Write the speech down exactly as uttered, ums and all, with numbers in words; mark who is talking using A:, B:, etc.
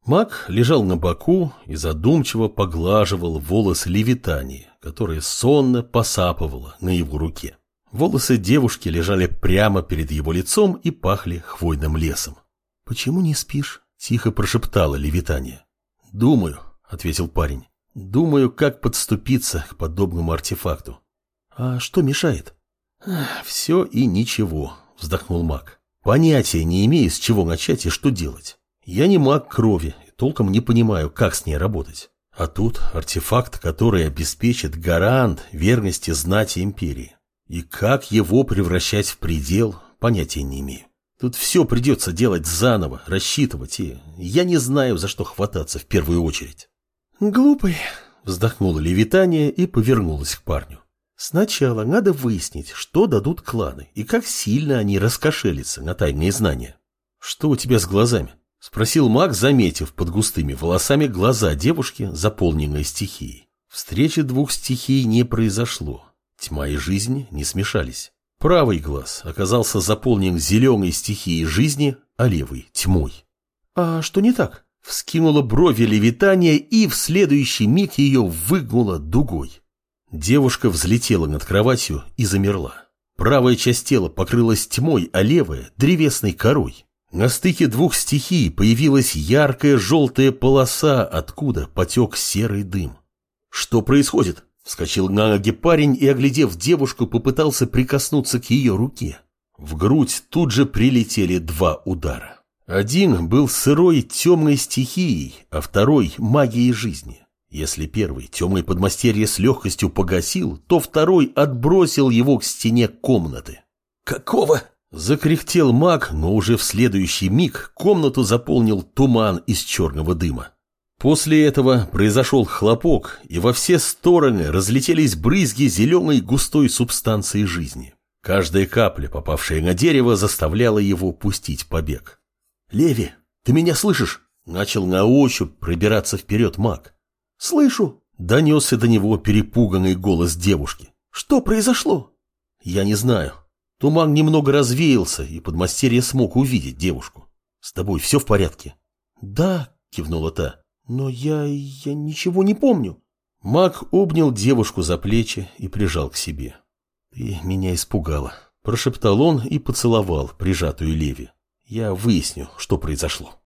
A: Маг лежал на боку и задумчиво поглаживал волосы Левитании, которая сонно посапывала на его руке. Волосы девушки лежали прямо перед его лицом и пахли хвойным лесом. «Почему не спишь?» – тихо прошептала Левитания. «Думаю», – ответил парень. «Думаю, как подступиться к подобному артефакту». «А что мешает?» «Все и ничего», – вздохнул маг. «Понятия не имею, с чего начать и что делать. Я не маг крови и толком не понимаю, как с ней работать. А тут артефакт, который обеспечит гарант верности знати империи. И как его превращать в предел, понятия не имею. Тут все придется делать заново, рассчитывать, и я не знаю, за что хвататься в первую очередь». «Глупый», – вздохнула Левитания и повернулась к парню. «Сначала надо выяснить, что дадут кланы и как сильно они раскошелятся на тайные знания». «Что у тебя с глазами?» – спросил маг, заметив под густыми волосами глаза девушки, заполненные стихией. Встречи двух стихий не произошло. Тьма и жизнь не смешались. Правый глаз оказался заполнен зеленой стихией жизни, а левый – тьмой. «А что не так?» – вскинула брови Левитания, и в следующий миг ее выгнуло дугой. Девушка взлетела над кроватью и замерла. Правая часть тела покрылась тьмой, а левая – древесной корой. На стыке двух стихий появилась яркая желтая полоса, откуда потек серый дым. «Что происходит?» – вскочил на ноги парень и, оглядев девушку, попытался прикоснуться к ее руке. В грудь тут же прилетели два удара. Один был сырой темной стихией, а второй – магией жизни. Если первый темный подмастерье с легкостью погасил, то второй отбросил его к стене комнаты. «Какого?» – закряхтел маг, но уже в следующий миг комнату заполнил туман из черного дыма. После этого произошел хлопок, и во все стороны разлетелись брызги зеленой густой субстанции жизни. Каждая капля, попавшая на дерево, заставляла его пустить побег. «Леви, ты меня слышишь?» – начал на ощупь пробираться вперед маг. «Слышу!» – донесся до него перепуганный голос девушки. «Что произошло?» «Я не знаю. Туман немного развеялся, и подмастерье смог увидеть девушку. С тобой все в порядке?» «Да», – кивнула та, – «но я... я ничего не помню». Маг обнял девушку за плечи и прижал к себе. «Ты меня испугала», – прошептал он и поцеловал прижатую Леви. «Я выясню, что произошло».